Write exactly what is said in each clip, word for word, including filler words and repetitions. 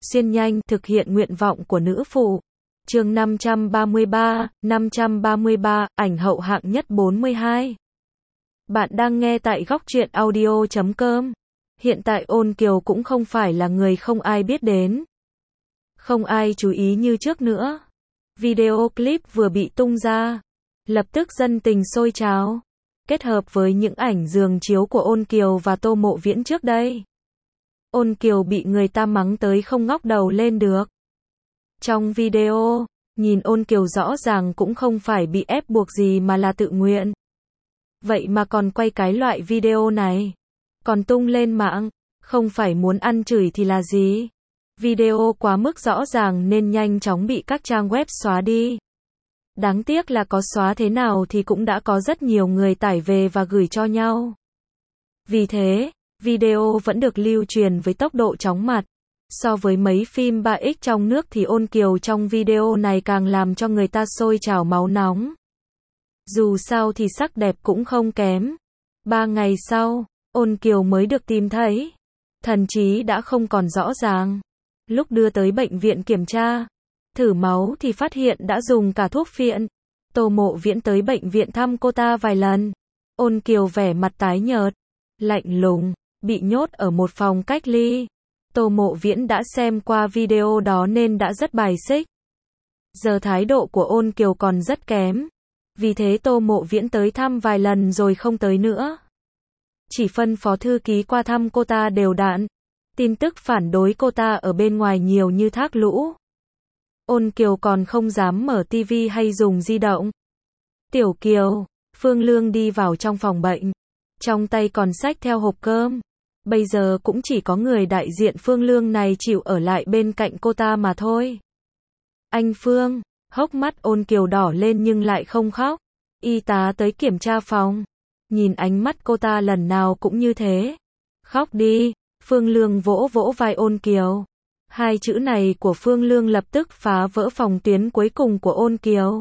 xuyên nhanh, thực hiện nguyện vọng của nữ phụ. Chương năm trăm ba mươi ba, năm trăm ba mươi ba, ảnh hậu hạng nhất bốn mươi hai. Bạn đang nghe tại góc truyện audio chấm com. Hiện tại Ôn Kiều cũng không phải là người không ai biết đến. Không ai chú ý như trước nữa. Video clip vừa bị tung ra, lập tức dân tình sôi trào. Kết hợp với những ảnh giường chiếu của Ôn Kiều và Tô Mộ Viễn trước đây, Ôn Kiều bị người ta mắng tới không ngóc đầu lên được. Trong video, nhìn Ôn Kiều rõ ràng cũng không phải bị ép buộc gì mà là tự nguyện. Vậy mà còn quay cái loại video này, còn tung lên mạng, không phải muốn ăn chửi thì là gì? Video quá mức rõ ràng nên nhanh chóng bị các trang web xóa đi. Đáng tiếc là có xóa thế nào thì cũng đã có rất nhiều người tải về và gửi cho nhau. Vì thế, video vẫn được lưu truyền với tốc độ chóng mặt. So với mấy phim ba x trong nước thì Ôn Kiều trong video này càng làm cho người ta sôi trào máu nóng. Dù sao thì sắc đẹp cũng không kém. Ba ngày sau, Ôn Kiều mới được tìm thấy. Thần trí đã không còn rõ ràng. Lúc đưa tới bệnh viện kiểm tra, thử máu thì phát hiện đã dùng cả thuốc phiện. Tô Mộ Viễn tới bệnh viện thăm cô ta vài lần. Ôn Kiều vẻ mặt tái nhợt, lạnh lùng, bị nhốt ở một phòng cách ly. Tô Mộ Viễn đã xem qua video đó nên đã rất bài xích. Giờ thái độ của Ôn Kiều còn rất kém. Vì thế Tô Mộ Viễn tới thăm vài lần rồi không tới nữa. Chỉ phân phó thư ký qua thăm cô ta đều đặn. Tin tức phản đối cô ta ở bên ngoài nhiều như thác lũ. Ôn Kiều còn không dám mở tivi hay dùng di động. Tiểu Kiều, Phương Lương đi vào trong phòng bệnh. Trong tay còn xách theo hộp cơm. Bây giờ cũng chỉ có người đại diện Phương Lương này chịu ở lại bên cạnh cô ta mà thôi. Anh Phương, hốc mắt Ôn Kiều đỏ lên nhưng lại không khóc. Y tá tới kiểm tra phòng. Nhìn ánh mắt cô ta lần nào cũng như thế. Khóc đi. Phương Lương vỗ vỗ vai Ôn Kiều. Hai chữ này của Phương Lương lập tức phá vỡ phòng tuyến cuối cùng của Ôn Kiều.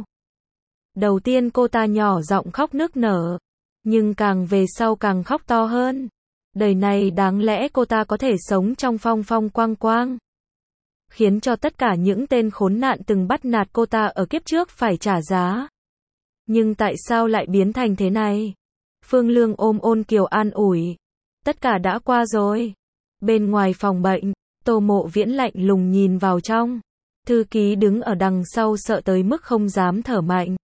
Đầu tiên cô ta nhỏ giọng khóc nức nở. Nhưng càng về sau càng khóc to hơn. Đời này đáng lẽ cô ta có thể sống trong phong phong quang quang. Khiến cho tất cả những tên khốn nạn từng bắt nạt cô ta ở kiếp trước phải trả giá. Nhưng tại sao lại biến thành thế này? Phương Lương ôm Ôn Kiều an ủi. Tất cả đã qua rồi. Bên ngoài phòng bệnh, Tô Mộ Viễn lạnh lùng nhìn vào trong. Thư ký đứng ở đằng sau sợ tới mức không dám thở mạnh.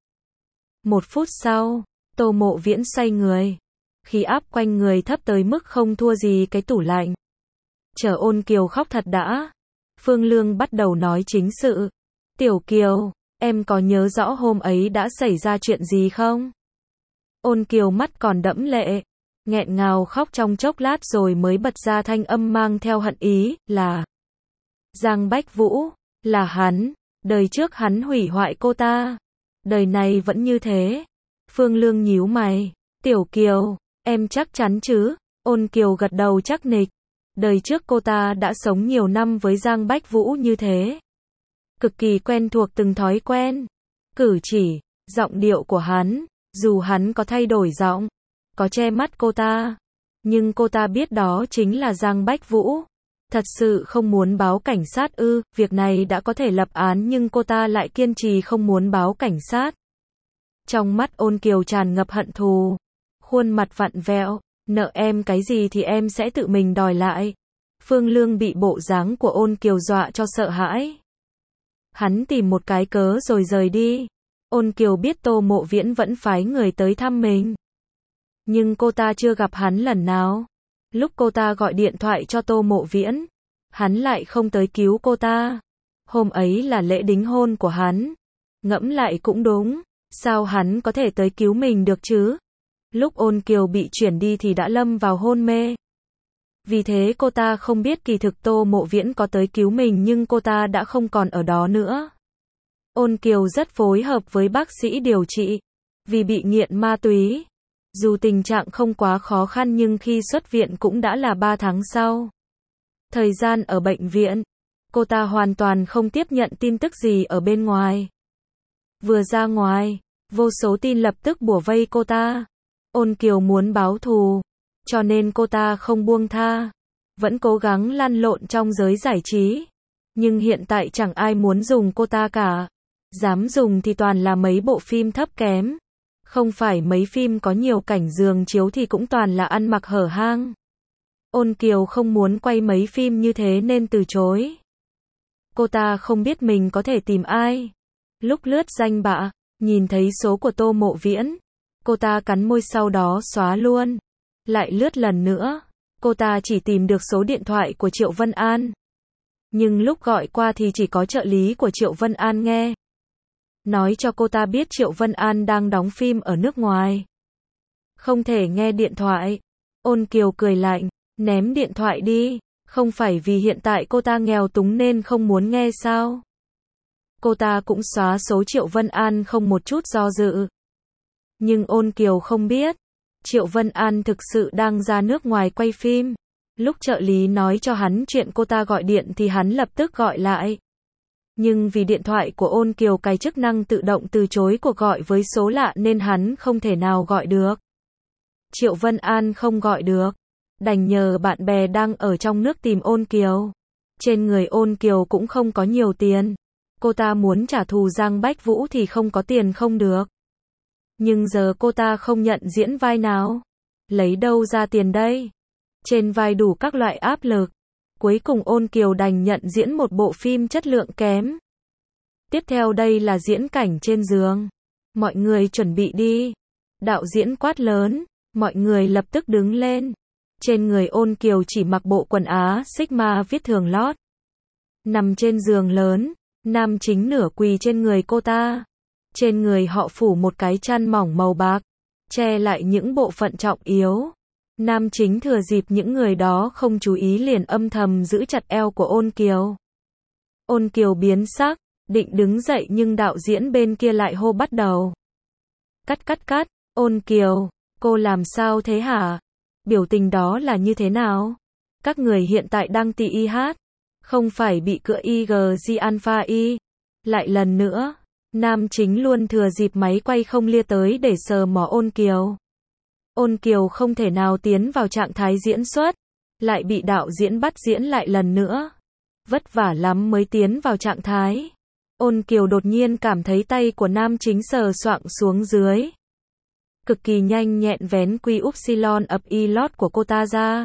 Một phút sau, Tô Mộ Viễn xoay người. Khí áp quanh người thấp tới mức không thua gì cái tủ lạnh. Chờ Ôn Kiều khóc thật đã. Phương Lương bắt đầu nói chính sự. Tiểu Kiều, em có nhớ rõ hôm ấy đã xảy ra chuyện gì không? Ôn Kiều mắt còn đẫm lệ. Nghẹn ngào khóc trong chốc lát rồi mới bật ra thanh âm mang theo hận ý, là Giang Bách Vũ, là hắn, đời trước hắn hủy hoại cô ta, đời này vẫn như thế. Phương Lương nhíu mày, Tiểu Kiều, em chắc chắn chứ? Ôn Kiều gật đầu chắc nịch, đời trước cô ta đã sống nhiều năm với Giang Bách Vũ như thế. Cực kỳ quen thuộc từng thói quen, cử chỉ, giọng điệu của hắn, dù hắn có thay đổi giọng, có che mắt cô ta, nhưng cô ta biết đó chính là Giang Bách Vũ. Thật sự không muốn báo cảnh sát ư? Việc này đã có thể lập án nhưng cô ta lại kiên trì không muốn báo cảnh sát. Trong mắt Ôn Kiều tràn ngập hận thù, khuôn mặt vặn vẹo, nợ em cái gì thì em sẽ tự mình đòi lại. Phương Lương bị bộ dáng của Ôn Kiều dọa cho sợ hãi. Hắn tìm một cái cớ rồi rời đi. Ôn Kiều biết Tô Mộ Viễn vẫn phái người tới thăm mình. Nhưng cô ta chưa gặp hắn lần nào. Lúc cô ta gọi điện thoại cho Tô Mộ Viễn, hắn lại không tới cứu cô ta. Hôm ấy là lễ đính hôn của hắn. Ngẫm lại cũng đúng, sao hắn có thể tới cứu mình được chứ? Lúc Ôn Kiều bị chuyển đi thì đã lâm vào hôn mê. Vì thế cô ta không biết kỳ thực Tô Mộ Viễn có tới cứu mình nhưng cô ta đã không còn ở đó nữa. Ôn Kiều rất phối hợp với bác sĩ điều trị. Vì bị nghiện ma túy. Dù tình trạng không quá khó khăn nhưng khi xuất viện cũng đã là ba tháng sau. Thời gian ở bệnh viện, cô ta hoàn toàn không tiếp nhận tin tức gì ở bên ngoài. Vừa ra ngoài, vô số tin lập tức bủa vây cô ta. Ôn Kiều muốn báo thù, cho nên cô ta không buông tha, vẫn cố gắng lăn lộn trong giới giải trí. Nhưng hiện tại chẳng ai muốn dùng cô ta cả. Dám dùng thì toàn là mấy bộ phim thấp kém. Không phải mấy phim có nhiều cảnh giường chiếu thì cũng toàn là ăn mặc hở hang. Ôn Kiều không muốn quay mấy phim như thế nên từ chối. Cô ta không biết mình có thể tìm ai. Lúc lướt danh bạ, nhìn thấy số của Tô Mộ Viễn. Cô ta cắn môi sau đó xóa luôn. Lại lướt lần nữa. Cô ta chỉ tìm được số điện thoại của Triệu Vân An. Nhưng lúc gọi qua thì chỉ có trợ lý của Triệu Vân An nghe. Nói cho cô ta biết Triệu Vân An đang đóng phim ở nước ngoài. Không thể nghe điện thoại. Ôn Kiều cười lạnh, ném điện thoại đi. Không phải vì hiện tại cô ta nghèo túng nên không muốn nghe sao? Cô ta cũng xóa số Triệu Vân An không một chút do dự. Nhưng Ôn Kiều không biết. Triệu Vân An thực sự đang ra nước ngoài quay phim. Lúc trợ lý nói cho hắn chuyện cô ta gọi điện thì hắn lập tức gọi lại. Nhưng vì điện thoại của Ôn Kiều cài chức năng tự động từ chối cuộc gọi với số lạ nên hắn không thể nào gọi được. Triệu Vân An không gọi được. Đành nhờ bạn bè đang ở trong nước tìm Ôn Kiều. Trên người Ôn Kiều cũng không có nhiều tiền. Cô ta muốn trả thù Giang Bách Vũ thì không có tiền không được. Nhưng giờ cô ta không nhận diễn vai nào. Lấy đâu ra tiền đây? Trên vai đủ các loại áp lực. Cuối cùng Ôn Kiều đành nhận diễn một bộ phim chất lượng kém. Tiếp theo đây là diễn cảnh trên giường. Mọi người chuẩn bị đi. Đạo diễn quát lớn. Mọi người lập tức đứng lên. Trên người Ôn Kiều chỉ mặc bộ quần Á Sigma viết thường lót. Nằm trên giường lớn. Nam chính nửa quỳ trên người cô ta. Trên người họ phủ một cái chăn mỏng màu bạc. Che lại những bộ phận trọng yếu. Nam chính thừa dịp những người đó không chú ý liền âm thầm giữ chặt eo của Ôn Kiều. Ôn Kiều biến sắc, định đứng dậy nhưng đạo diễn bên kia lại hô bắt đầu. Cắt cắt cắt, Ôn Kiều, cô làm sao thế hả? Biểu tình đó là như thế nào? Các người hiện tại đang tì i hát, không phải bị cựa i giê giê Alpha Y. Lại lần nữa, nam chính luôn thừa dịp máy quay không lia tới để sờ mó Ôn Kiều. Ôn Kiều không thể nào tiến vào trạng thái diễn xuất, lại bị đạo diễn bắt diễn lại lần nữa. Vất vả lắm mới tiến vào trạng thái. Ôn Kiều đột nhiên cảm thấy tay của nam chính sờ soạng xuống dưới. Cực kỳ nhanh nhẹn vén quy upsilon ập y lót của cô ta ra.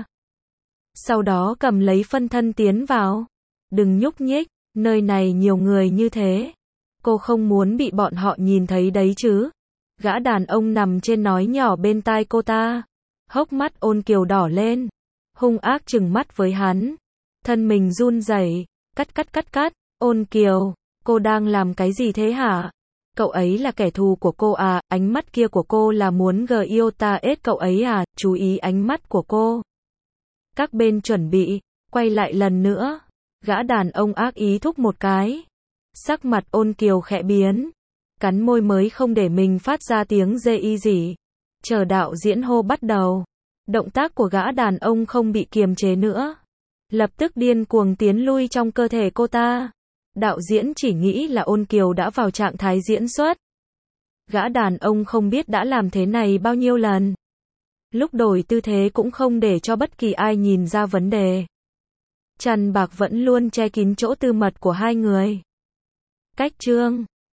Sau đó cầm lấy phân thân tiến vào. Đừng nhúc nhích, nơi này nhiều người như thế. Cô không muốn bị bọn họ nhìn thấy đấy chứ. Gã đàn ông nằm trên nói nhỏ bên tai cô ta. Hốc mắt Ôn Kiều đỏ lên. Hung ác trừng mắt với hắn. Thân mình run rẩy. Cắt cắt cắt cắt. Ôn Kiều, cô đang làm cái gì thế hả? Cậu ấy là kẻ thù của cô à? Ánh mắt kia của cô là muốn gờ iota ết cậu ấy à? Chú ý ánh mắt của cô. Các bên chuẩn bị. Quay lại lần nữa. Gã đàn ông ác ý thúc một cái. Sắc mặt Ôn Kiều khẽ biến. Cắn môi mới không để mình phát ra tiếng dê y gì. Chờ đạo diễn hô bắt đầu. Động tác của gã đàn ông không bị kiềm chế nữa. Lập tức điên cuồng tiến lui trong cơ thể cô ta. Đạo diễn chỉ nghĩ là Ôn Kiều đã vào trạng thái diễn xuất. Gã đàn ông không biết đã làm thế này bao nhiêu lần. Lúc đổi tư thế cũng không để cho bất kỳ ai nhìn ra vấn đề. Chăn bạc vẫn luôn che kín chỗ tư mật của hai người. Cách chương